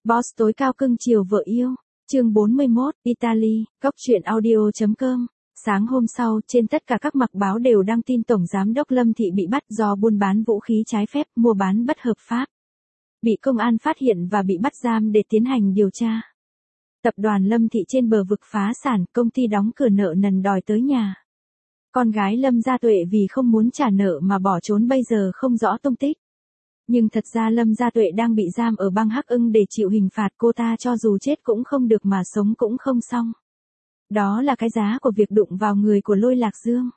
Boss tối cao cưng chiều vợ yêu. Chương 41, Italy, Cóc truyện audio.com. Sáng hôm sau, trên tất cả các mặt báo đều đăng tin Tổng Giám đốc Lâm Thị bị bắt do buôn bán vũ khí trái phép, mua bán bất hợp pháp. Bị công an phát hiện và bị bắt giam để tiến hành điều tra. Tập đoàn Lâm Thị trên bờ vực phá sản, công ty đóng cửa nợ nần đòi tới nhà. Con gái Lâm Gia Tuệ vì không muốn trả nợ mà bỏ trốn bây giờ không rõ tung tích. Nhưng thật ra Lâm Gia Tuệ đang bị giam ở bang Hắc Ưng để chịu hình phạt, cô ta cho dù chết cũng không được mà sống cũng không xong. Đó là cái giá của việc đụng vào người của Lôi Lạc Dương.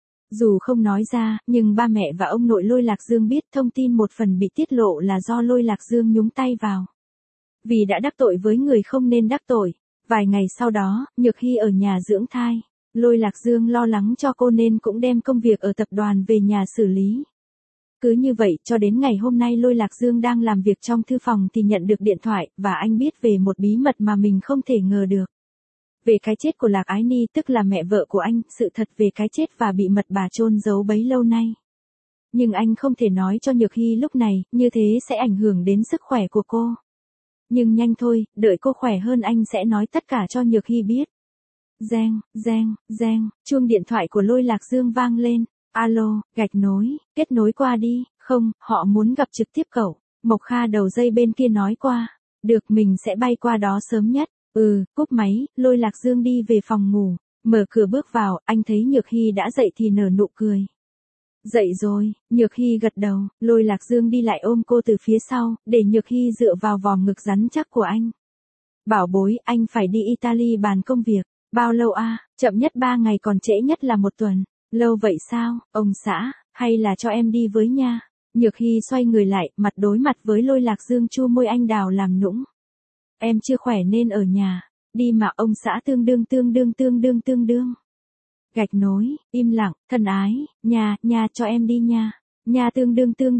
Dù không nói ra, nhưng ba mẹ và ông nội Lôi Lạc Dương biết thông tin một phần bị tiết lộ là do Lôi Lạc Dương nhúng tay vào. Vì đã đắc tội với người không nên đắc tội. Vài ngày sau đó, Nhược Hy ở nhà dưỡng thai. Lôi Lạc Dương lo lắng cho cô nên cũng đem công việc ở tập đoàn về nhà xử lý. Cứ như vậy cho đến ngày hôm nay Lôi Lạc Dương đang làm việc trong thư phòng thì nhận được điện thoại và anh biết về một bí mật mà mình không thể ngờ được. Về cái chết của Lạc Ái Ni tức là mẹ vợ của anh, sự thật về cái chết và bị mật bà chôn giấu bấy lâu nay. Nhưng anh không thể nói cho Nhược Hy lúc này, như thế sẽ ảnh hưởng đến sức khỏe của cô. Nhưng nhanh thôi, đợi cô khỏe hơn anh sẽ nói tất cả cho Nhược Hy biết. Reng, reng, reng, chuông điện thoại của Lôi Lạc Dương vang lên. Alo, gạch nối, kết nối qua đi, không, họ muốn gặp trực tiếp cậu. Mộc Kha đầu dây bên kia nói qua. Được, mình sẽ bay qua đó sớm nhất. Cúp máy, Lôi Lạc Dương đi về phòng ngủ. Mở cửa bước vào, anh thấy Nhược Hy đã dậy thì nở nụ cười. Dậy rồi, Nhược Hy gật đầu, Lôi Lạc Dương đi lại ôm cô từ phía sau, để Nhược Hy dựa vào vòm ngực rắn chắc của anh. Bảo bối, anh phải đi Italy bàn công việc. Bao lâu à? Chậm nhất 3 ngày còn trễ nhất là 1 tuần. Lâu vậy sao, ông xã, hay là cho em đi với nha? Nhược Hy xoay người lại, mặt đối mặt với Lôi Lạc Dương, chu môi anh đào làm nũng. Em chưa khỏe nên ở nhà. Đi mà ông xã tương đương. Gạch nối, im lặng, thân ái, nha cho em đi nha. Nha tương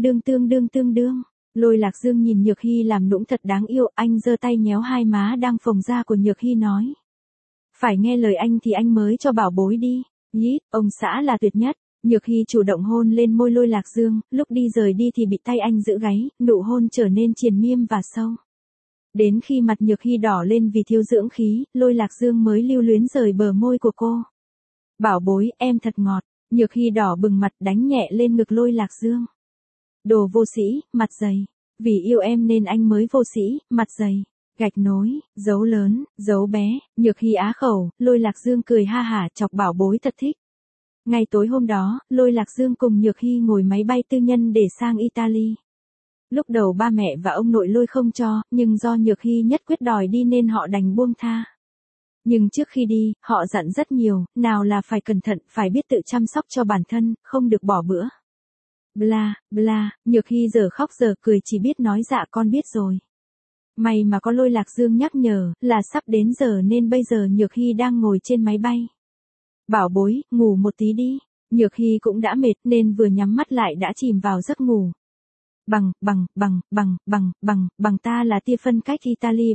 đương. Lôi Lạc Dương nhìn Nhược Hy làm nũng thật đáng yêu, anh giơ tay nhéo hai má đang phồng ra của Nhược Hy nói. Phải nghe lời anh thì anh mới cho bảo bối đi. Nhít, ông xã là tuyệt nhất. Nhược Hy chủ động hôn lên môi Lôi Lạc Dương, lúc đi rời đi thì bị tay anh giữ gáy, nụ hôn trở nên triền miên và sâu. Đến khi mặt Nhược Hy đỏ lên vì thiếu dưỡng khí, Lôi Lạc Dương mới lưu luyến rời bờ môi của cô. Bảo bối, em thật ngọt. Nhược Hy đỏ bừng mặt đánh nhẹ lên ngực Lôi Lạc Dương. Đồ vô sĩ, mặt dày. Vì yêu em nên anh mới vô sĩ, mặt dày. Gạch nối, dấu lớn, dấu bé, Nhược Hy á khẩu, Lôi Lạc Dương cười ha hả chọc bảo bối thật thích. Ngay tối hôm đó, Lôi Lạc Dương cùng Nhược Hy ngồi máy bay tư nhân để sang Italy. Lúc đầu ba mẹ và ông nội Lôi không cho, nhưng do Nhược Hy nhất quyết đòi đi nên họ đành buông tha. Nhưng trước khi đi, họ dặn rất nhiều, nào là phải cẩn thận, phải biết tự chăm sóc cho bản thân, không được bỏ bữa. Bla, Nhược Hy giờ khóc giờ cười chỉ biết nói dạ con biết rồi. May mà có Lôi Lạc Dương nhắc nhở, là sắp đến giờ nên bây giờ Nhược Hy đang ngồi trên máy bay. Bảo bối, ngủ một tí đi. Nhược Hy cũng đã mệt nên vừa nhắm mắt lại đã chìm vào giấc ngủ. Bằng ta là tia phân cách Italy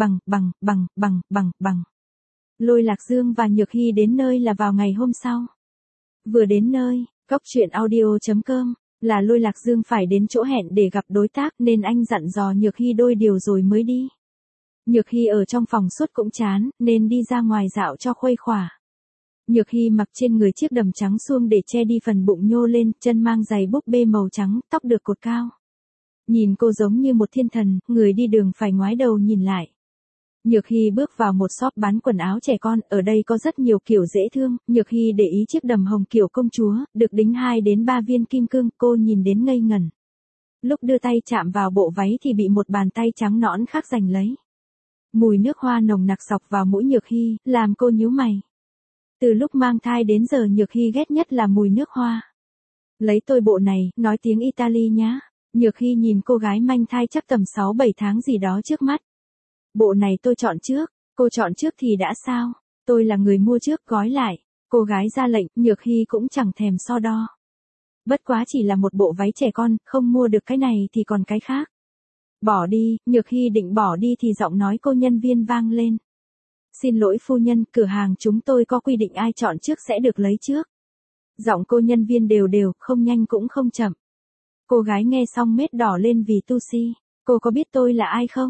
bằng. Lôi Lạc Dương và Nhược Hy đến nơi là vào ngày hôm sau. Vừa đến nơi, Cóc truyện audio.com, là Lôi Lạc Dương phải đến chỗ hẹn để gặp đối tác nên anh dặn dò Nhược Hy đôi điều rồi mới đi. Nhược Hy ở trong phòng suốt cũng chán, nên đi ra ngoài dạo cho khuây khỏa. Nhược Hy mặc trên người chiếc đầm trắng suông để che đi phần bụng nhô lên, chân mang giày búp bê màu trắng, tóc được cột cao. Nhìn cô giống như một thiên thần, người đi đường phải ngoái đầu nhìn lại. Nhược Hy bước vào một shop bán quần áo trẻ con, ở đây có rất nhiều kiểu dễ thương, Nhược Hy để ý chiếc đầm hồng kiểu công chúa, được đính 2 đến 3 viên kim cương, cô nhìn đến ngây ngẩn. Lúc đưa tay chạm vào bộ váy thì bị một bàn tay trắng nõn khác giành lấy. Mùi nước hoa nồng nặc xộc vào mũi Nhược Hy, làm cô nhíu mày. Từ lúc mang thai đến giờ Nhược Hy ghét nhất là mùi nước hoa. Lấy tôi bộ này, nói tiếng Italy nhá. Nhược Hy nhìn cô gái manh thai chắc tầm 6-7 tháng gì đó trước mắt. Bộ này tôi chọn trước, cô chọn trước thì đã sao? Tôi là người mua trước gói lại. Cô gái ra lệnh, Nhược Hy cũng chẳng thèm so đo. Bất quá chỉ là một bộ váy trẻ con, không mua được cái này thì còn cái khác. Bỏ đi, Nhược Hy định bỏ đi thì giọng nói cô nhân viên vang lên. Xin lỗi phu nhân, cửa hàng chúng tôi có quy định ai chọn trước sẽ được lấy trước. Giọng cô nhân viên đều, không nhanh cũng không chậm. Cô gái nghe xong mết đỏ lên vì tu si. Cô có biết tôi là ai không?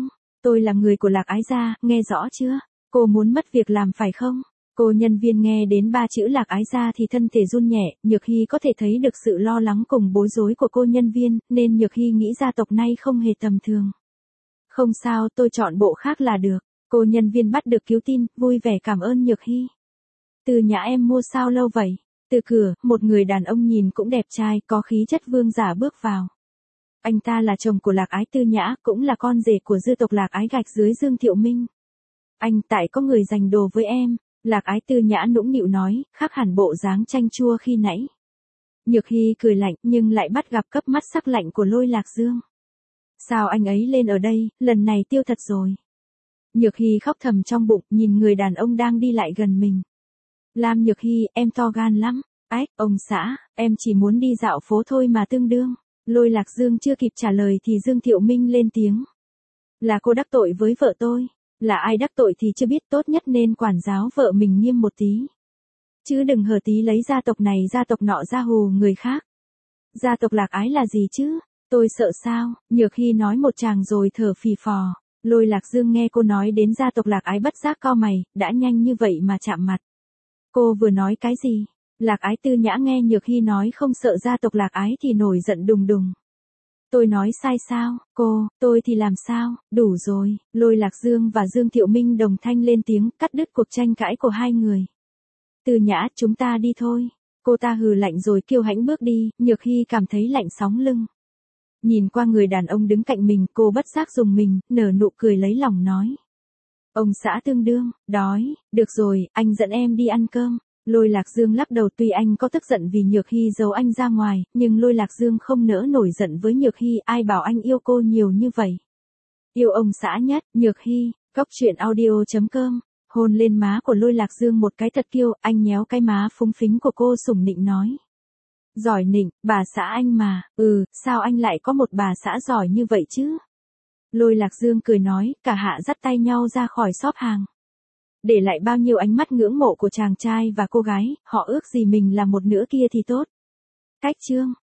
Tôi là người của Lạc Ái gia, nghe rõ chưa? Cô muốn mất việc làm phải không? Cô nhân viên nghe đến 3 chữ Lạc Ái gia thì thân thể run nhẹ, Nhược Hy có thể thấy được sự lo lắng cùng bối rối của cô nhân viên, nên Nhược Hy nghĩ gia tộc này không hề tầm thường. Không sao, tôi chọn bộ khác là được. Cô nhân viên bắt được cứu tin, vui vẻ cảm ơn Nhược Hy. Từ Nhã em mua sao lâu vậy? Từ cửa, một người đàn ông nhìn cũng đẹp trai, có khí chất vương giả bước vào. Anh ta là chồng của Lạc Ái Tư Nhã, cũng là con rể của dư tộc Lạc Ái gạch dưới Dương Thiệu Minh. Anh, tại có người giành đồ với em. Lạc Ái Tư Nhã nũng nịu nói, khác hẳn bộ dáng chanh chua khi nãy. Nhược Hy cười lạnh nhưng lại bắt gặp cặp mắt sắc lạnh của Lôi Lạc Dương. Sao anh ấy lên ở đây, lần này tiêu thật rồi. Nhược Hy khóc thầm trong bụng, nhìn người đàn ông đang đi lại gần mình. Lam Nhược Hy, em to gan lắm. Ách, ông xã, em chỉ muốn đi dạo phố thôi mà tương đương. Lôi Lạc Dương chưa kịp trả lời thì Dương Thiệu Minh lên tiếng. Là cô đắc tội với vợ tôi. Là ai đắc tội thì chưa biết, tốt nhất nên quản giáo vợ mình nghiêm một tí. Chứ đừng hờ tí lấy gia tộc này gia tộc nọ ra hù người khác. Gia tộc Lạc Ái là gì chứ? Tôi sợ sao? Nhược Hy nói một tràng rồi thở phì phò. Lôi Lạc Dương nghe cô nói đến gia tộc Lạc Ái bất giác cau mày, đã nhanh như vậy mà chạm mặt. Cô vừa nói cái gì? Lạc Ái Tư Nhã nghe Nhược Hy nói không sợ gia tộc Lạc Ái thì nổi giận đùng đùng. Tôi nói sai sao? Tôi thì làm sao? Đủ rồi. Lôi Lạc Dương và Dương Thiệu Minh đồng thanh lên tiếng, cắt đứt cuộc tranh cãi của hai người. Tư Nhã, chúng ta đi thôi. Cô ta hừ lạnh rồi kiêu hãnh bước đi, Nhược Hy cảm thấy lạnh sóng lưng. Nhìn qua người đàn ông đứng cạnh mình, cô bất giác rùng mình, nở nụ cười lấy lòng nói. Ông xã tương đương, đói, được rồi, anh dẫn em đi ăn cơm. Lôi Lạc Dương lắc đầu, tuy anh có tức giận vì Nhược Hy giấu anh ra ngoài, nhưng Lôi Lạc Dương không nỡ nổi giận với Nhược Hy, ai bảo anh yêu cô nhiều như vậy. Yêu ông xã nhất, Nhược Hy. Cóc truyện audio.com. Hôn lên má của Lôi Lạc Dương một cái thật kiêu, anh nhéo cái má phúng phính của cô sủng nịnh nói. Giỏi nịnh, bà xã anh mà, sao anh lại có một bà xã giỏi như vậy chứ? Lôi Lạc Dương cười nói, cả hạ dắt tay nhau ra khỏi shop hàng. Để lại bao nhiêu ánh mắt ngưỡng mộ của chàng trai và cô gái, họ ước gì mình là một nửa kia thì tốt. Cách chương.